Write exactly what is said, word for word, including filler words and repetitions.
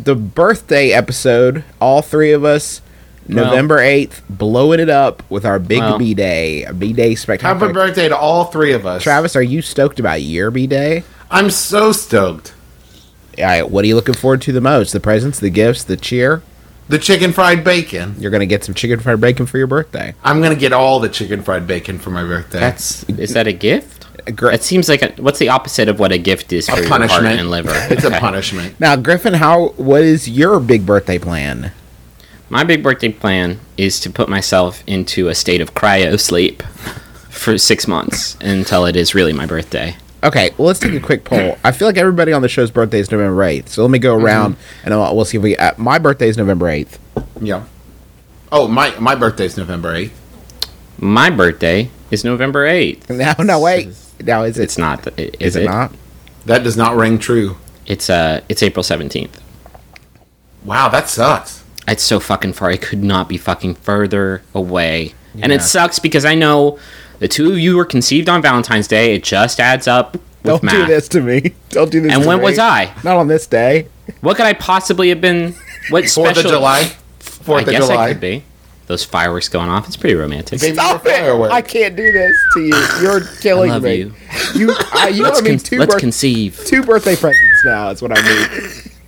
the birthday episode, all three of us, well, November eighth, blowing it up with our big well, B-Day. A B-Day spectacular. Happy birthday to all three of us. Travis, are you stoked about your B-Day? I'm so stoked. All right, what are you looking forward to the most? The presents, the gifts, the cheer? The chicken fried bacon. You're going to get some chicken fried bacon for your birthday. I'm going to get all the chicken fried bacon for my birthday. That's Is that a gift? It seems like a, what's the opposite of what a gift is for a your punishment. heart and liver? It's okay. A punishment. Now, Griffin, how? What is your big birthday plan? My big birthday plan is to put myself into a state of cryo sleep for six months until it is really my birthday. Okay, well, let's take a quick poll. I feel like everybody on the show's birthday is November eighth, so let me go around mm-hmm. and we'll see if we... Uh, my birthday is November eighth. Yeah. Oh, my my birthday is November eighth. My birthday is November eighth. No, no, wait. Now, is it... It's not. Is, is it, it not? That does not ring true. It's uh, it's April seventeenth. Wow, that sucks. It's so fucking far. It could not be fucking further away. Yeah. And it sucks because I know... The two of you were conceived on Valentine's Day. It just adds up with Don't math. do this to me. Don't do this and to me. And when was I? Not on this day. What could I possibly have been? What special? Fourth of July? Fourth I of guess July. I could be. Those fireworks going off. It's pretty romantic. Stop it! I can't do this to you. You're killing I love me. You. You, I, you let's know what I mean? Con- two let's birth- conceive. Two birthday presents now is what I need.